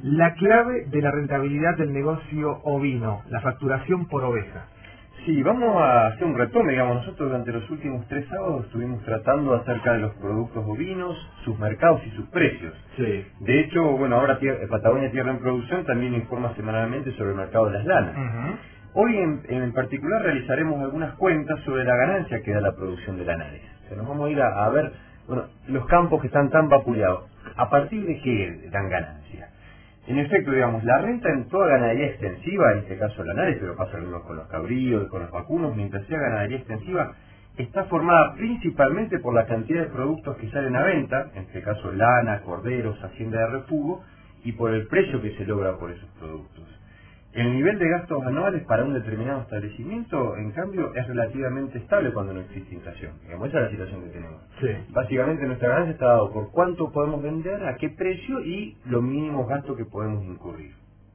La clave de la rentabilidad del negocio ovino, la facturación por oveja. Sí, vamos a hacer un retome, digamos, nosotros durante los últimos 3 sábados estuvimos tratando acerca de los productos ovinos, sus mercados y sus precios. Sí. De hecho, bueno, ahora Patagonia Tierra en Producción también informa semanalmente sobre el mercado de las lanas. Hoy en particular realizaremos algunas cuentas sobre la ganancia que da la producción de lanares. O sea, nos vamos a ir a ver, bueno, los campos que están tan vapuleados, ¿a partir de qué dan ganancia? En efecto, digamos, la renta en toda ganadería extensiva, en este caso lanares, pero pasa lo mismo con los cabríos y con los vacunos, mientras sea ganadería extensiva, está formada principalmente por la cantidad de productos que salen a venta, en este caso lana, corderos, hacienda de refugo, y por el precio que se logra por esos productos. El nivel de gastos anuales para un determinado establecimiento, en cambio, es relativamente estable cuando no existe inflación. Digamos, esa es la situación que tenemos. Sí. Básicamente nuestra ganancia está dado por cuánto podemos vender, a qué precio y los mínimos gastos que podemos incurrir.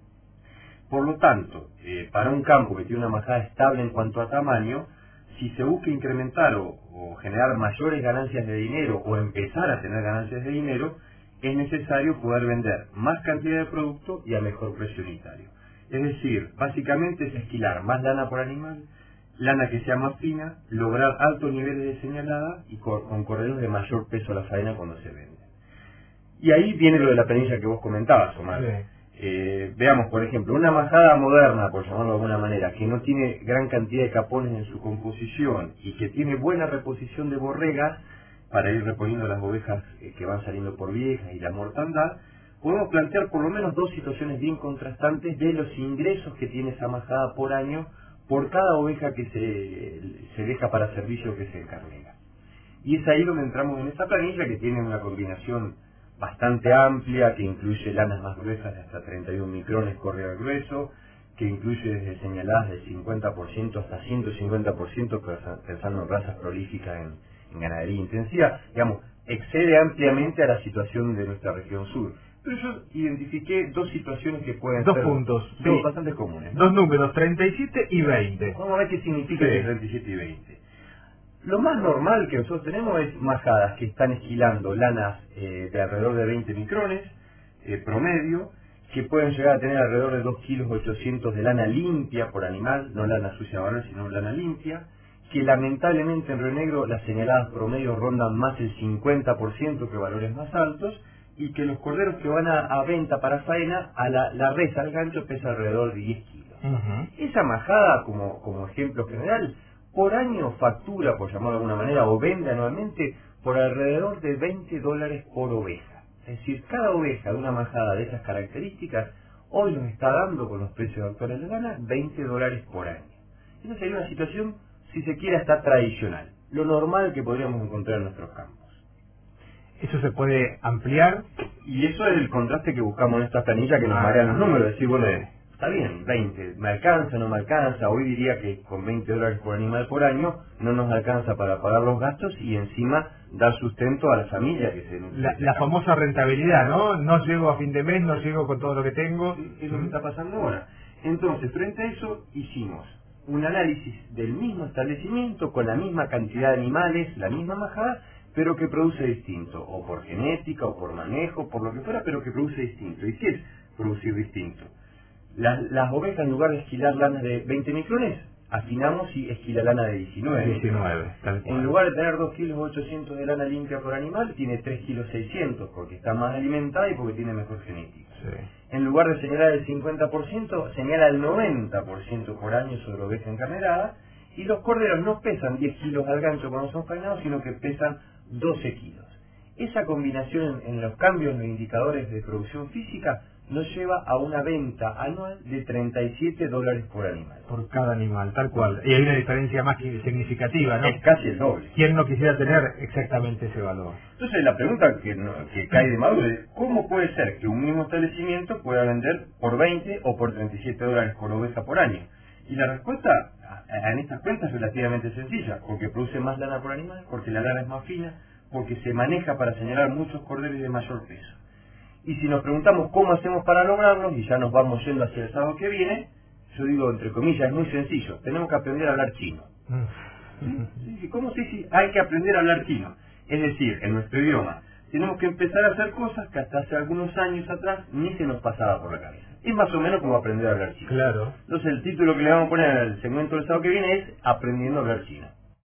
Por lo tanto, para un campo que tiene una majada estable en cuanto a tamaño, si se busca incrementar o generar mayores ganancias de dinero o empezar a tener ganancias de dinero, es necesario poder vender más cantidad de producto y a mejor precio unitario. Es decir, básicamente es esquilar más lana por animal, lana que sea más fina, lograr altos niveles de señalada y con corderos de mayor peso a la faena cuando se vende. Y ahí viene lo de la planilla que vos comentabas, Omar. Veamos, por ejemplo, una majada moderna, por llamarlo de alguna manera, que no tiene gran cantidad de capones en su composición y que tiene buena reposición de borregas para ir reponiendo las ovejas que van saliendo por viejas y la mortandad, podemos plantear por lo menos dos situaciones bien contrastantes de los ingresos que tiene esa majada por año por cada oveja que se deja para servicio que se encarnega. Y es ahí donde entramos en esta planilla que tiene una combinación bastante amplia, que incluye lanas más gruesas de hasta 31 micrones córrega grueso, que incluye desde señaladas del 50% hasta 150%, pensando en razas prolíficas en ganadería intensiva. Digamos, excede ampliamente a la situación de nuestra región sur. Pero yo identifiqué dos situaciones que pueden ser puntos, bastante comunes, ¿no? Dos números, 37 y 20. Vamos a ver qué significa ese 37 y 20. Lo más normal que nosotros tenemos es majadas que están esquilando lanas de alrededor de 20 micrones promedio, que pueden llegar a tener alrededor de 2,8 kilos de lana limpia por animal, no lana sucia varonil, sino lana limpia, que lamentablemente en Río Negro las señaladas promedio rondan más el 50% que valores más altos, y que los corderos que van a venta para faena, a la res al gancho pesa alrededor de 10 kilos. Esa majada, como ejemplo general, por año factura, por llamarlo de alguna manera, o vende anualmente por alrededor de $20 por oveja. Es decir, cada oveja de una majada de esas características hoy nos está dando, con los precios actuales de lana, $20 por año. Esa sería una situación, si se quiere, hasta tradicional, lo normal que podríamos encontrar en nuestros campos. Eso se puede ampliar. Y eso es el contraste que buscamos en esta planilla que nos marean los números. Decir, bueno, está bien, 20, ¿me alcanza, no me alcanza? Hoy diría que con $20 por animal por año no nos alcanza para pagar los gastos y encima dar sustento a la familia que se nutre. La famosa rentabilidad, ¿no? No llego a fin de mes, no llego con todo lo que tengo. Es lo que está pasando ahora. Entonces, frente a eso, hicimos un análisis del mismo establecimiento, con la misma cantidad de animales, la misma majada, pero que produce distinto, o por genética, o por manejo, por lo que fuera, pero que produce distinto. ¿Y qué es producir distinto? Las ovejas, en lugar de esquilar lanas de 20 micrones, afinamos y esquila lana de 19. En lugar de tener 2,8 kilos de lana limpia por animal, tiene 3,6 kilos, porque está más alimentada y porque tiene mejor genética. En lugar de señalar el 50%, señala el 90% por año sobre oveja encarnerada, y los corderos no pesan 10 kilos al gancho cuando son faenados, sino que pesan 12 kilos. Esa combinación en los cambios en los indicadores de producción física nos lleva a una venta anual de $37 por animal. Por cada animal, tal cual. Y hay una diferencia más significativa, ¿no? Es casi el doble. ¿Quién no quisiera tener exactamente ese valor? Entonces la pregunta que cae de maduro es, ¿cómo puede ser que un mismo establecimiento pueda vender por 20 o por $37 por oveja por año? Y la respuesta en estas cuentas es relativamente sencilla, porque produce más lana por animal, porque la lana es más fina, porque se maneja para señalar muchos corderos de mayor peso. Y si nos preguntamos cómo hacemos para lograrlo, y ya nos vamos yendo hacia el sábado que viene, yo digo entre comillas, es muy sencillo, tenemos que aprender a hablar chino. ¿Sí? ¿Cómo se dice? Hay que aprender a hablar chino. Es decir, en nuestro idioma, tenemos que empezar a hacer cosas que hasta hace algunos años atrás ni se nos pasaba por la cabeza. Es más o menos como aprender a hablar chino. Claro. Entonces el título que le vamos a poner al segmento del sábado que viene es Aprendiendo a hablar chino.